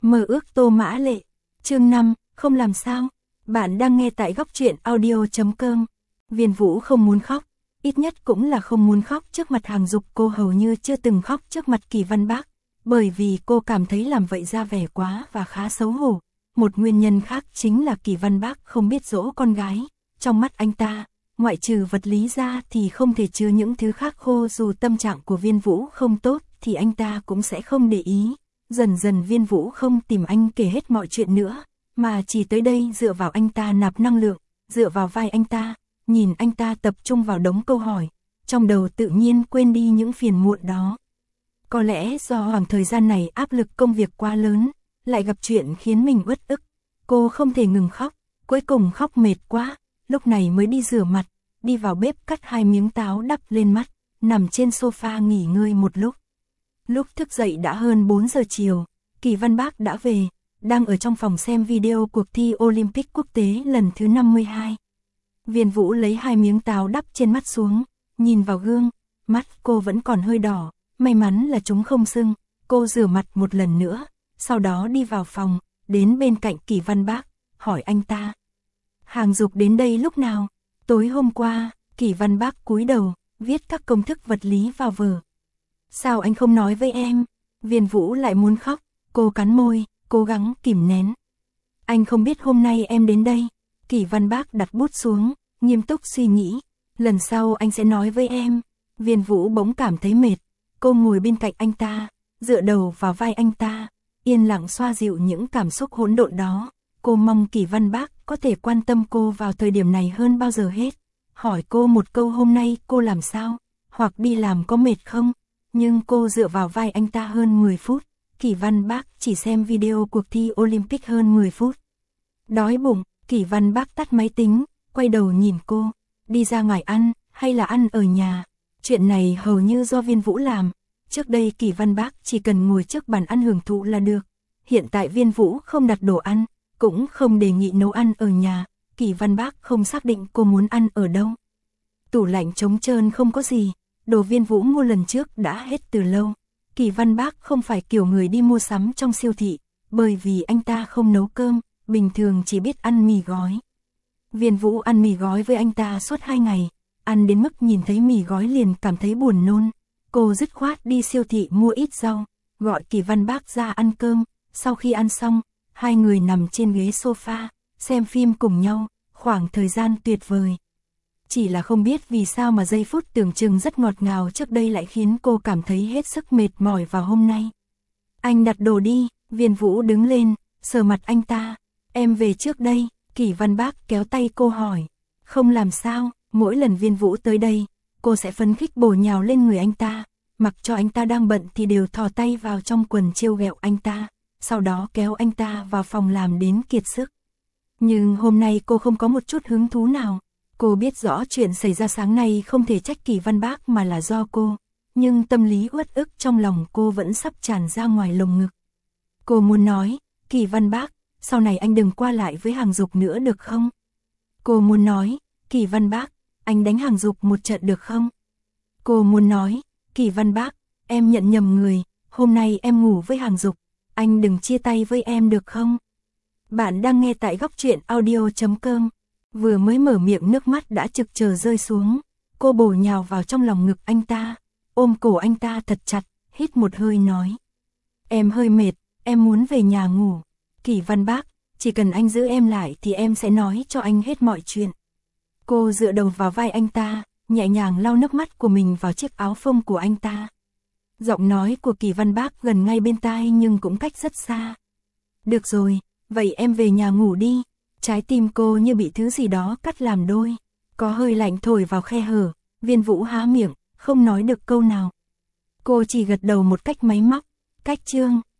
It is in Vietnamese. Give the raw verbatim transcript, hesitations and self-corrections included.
Mơ ước Tô Mã Lệ. Chương năm, không làm sao. Bạn đang nghe tại góc truyện audio.com. Viên Vũ không muốn khóc, ít nhất cũng là không muốn khóc trước mặt Hàng Dục. Cô hầu như chưa từng khóc trước mặt Kỳ Văn Bác, bởi vì cô cảm thấy làm vậy ra vẻ quá và khá xấu hổ. Một nguyên nhân khác chính là Kỳ Văn Bác không biết dỗ con gái. Trong mắt anh ta, ngoại trừ vật lý ra thì không thể chứa những thứ khác. Khô dù tâm trạng của Viên Vũ không tốt thì anh ta cũng sẽ không để ý. Dần dần Viên Vũ không tìm anh kể hết mọi chuyện nữa, mà chỉ tới đây dựa vào anh ta nạp năng lượng, dựa vào vai anh ta, nhìn anh ta tập trung vào đống câu hỏi, trong đầu tự nhiên quên đi những phiền muộn đó. Có lẽ do khoảng thời gian này áp lực công việc quá lớn, lại gặp chuyện khiến mình uất ức, cô không thể ngừng khóc, cuối cùng khóc mệt quá, lúc này mới đi rửa mặt, đi vào bếp cắt hai miếng táo đắp lên mắt, nằm trên sofa nghỉ ngơi một lúc. Lúc thức dậy đã hơn bốn giờ chiều, Kỳ Văn Bác đã về, đang ở trong phòng xem video cuộc thi Olympic quốc tế lần thứ năm mươi hai. Viên Vũ lấy hai miếng táo đắp trên mắt xuống, nhìn vào gương, mắt cô vẫn còn hơi đỏ, may mắn là chúng không sưng. Cô rửa mặt một lần nữa, sau đó đi vào phòng, đến bên cạnh Kỳ Văn Bác, hỏi anh ta. Hàng Dục đến đây lúc nào? Tối hôm qua. Kỳ Văn Bác cúi đầu, viết các công thức vật lý vào vở. Sao anh không nói với em? Viên Vũ lại muốn khóc, cô cắn môi, cố gắng kìm nén. Anh không biết hôm nay em đến đây. Kỳ Văn Bác đặt bút xuống, nghiêm túc suy nghĩ. Lần sau anh sẽ nói với em. Viên Vũ bỗng cảm thấy mệt, cô ngồi bên cạnh anh ta, dựa đầu vào vai anh ta, yên lặng xoa dịu những cảm xúc hỗn độn đó. Cô mong Kỳ Văn Bác có thể quan tâm cô vào thời điểm này hơn bao giờ hết. Hỏi cô một câu hôm nay cô làm sao, hoặc đi làm có mệt không? Nhưng cô dựa vào vai anh ta hơn mười phút, Kỳ Văn Bác chỉ xem video cuộc thi Olympic hơn mười phút. Đói bụng, Kỳ Văn Bác tắt máy tính, quay đầu nhìn cô, đi ra ngoài ăn, hay là ăn ở nhà? Chuyện này hầu như do Viên Vũ làm, trước đây Kỳ Văn Bác chỉ cần ngồi trước bàn ăn hưởng thụ là được. Hiện tại Viên Vũ không đặt đồ ăn, cũng không đề nghị nấu ăn ở nhà, Kỳ Văn Bác không xác định cô muốn ăn ở đâu. Tủ lạnh trống trơn không có gì, đồ Viên Vũ mua lần trước đã hết từ lâu. Kỳ Văn Bác không phải kiểu người đi mua sắm trong siêu thị, bởi vì anh ta không nấu cơm, bình thường chỉ biết ăn mì gói. Viên Vũ ăn mì gói với anh ta suốt hai ngày, ăn đến mức nhìn thấy mì gói liền cảm thấy buồn nôn. Cô dứt khoát đi siêu thị mua ít rau, gọi Kỳ Văn Bác ra ăn cơm. Sau khi ăn xong, hai người nằm trên ghế sofa, xem phim cùng nhau, khoảng thời gian tuyệt vời. Chỉ là không biết vì sao mà giây phút tưởng chừng rất ngọt ngào trước đây lại khiến cô cảm thấy hết sức mệt mỏi vào hôm nay. Anh đặt đồ đi. Viên Vũ đứng lên, sờ mặt anh ta. Em về trước đây. Kỳ Văn Bác kéo tay cô hỏi. Không làm sao, mỗi lần Viên Vũ tới đây, cô sẽ phấn khích bổ nhào lên người anh ta, mặc cho anh ta đang bận thì đều thò tay vào trong quần trêu ghẹo anh ta, sau đó kéo anh ta vào phòng làm đến kiệt sức. Nhưng hôm nay cô không có một chút hứng thú nào. Cô biết rõ chuyện xảy ra sáng nay không thể trách Kỳ Văn Bác mà là do cô, nhưng tâm lý uất ức trong lòng cô vẫn sắp tràn ra ngoài lồng ngực. Cô muốn nói, Kỳ Văn Bác, sau này anh đừng qua lại với Hàng Dục nữa được không? Cô muốn nói, Kỳ Văn Bác, anh đánh Hàng Dục một trận được không? Cô muốn nói, Kỳ Văn Bác, em nhận nhầm người, hôm nay em ngủ với Hàng Dục, anh đừng chia tay với em được không? Bạn đang nghe tại góc truyện audio.com. Vừa mới mở miệng nước mắt đã trực chờ rơi xuống, cô bổ nhào vào trong lòng ngực anh ta, ôm cổ anh ta thật chặt, hít một hơi nói. Em hơi mệt, em muốn về nhà ngủ. Kỳ Văn Bác, chỉ cần anh giữ em lại thì em sẽ nói cho anh hết mọi chuyện. Cô dựa đầu vào vai anh ta, nhẹ nhàng lau nước mắt của mình vào chiếc áo phông của anh ta. Giọng nói của Kỳ Văn Bác gần ngay bên tai nhưng cũng cách rất xa. Được rồi, vậy em về nhà ngủ đi. Trái tim cô như bị thứ gì đó cắt làm đôi, có hơi lạnh thổi vào khe hở. Viên Vũ há miệng, không nói được câu nào. Cô chỉ gật đầu một cách máy móc. Cách chương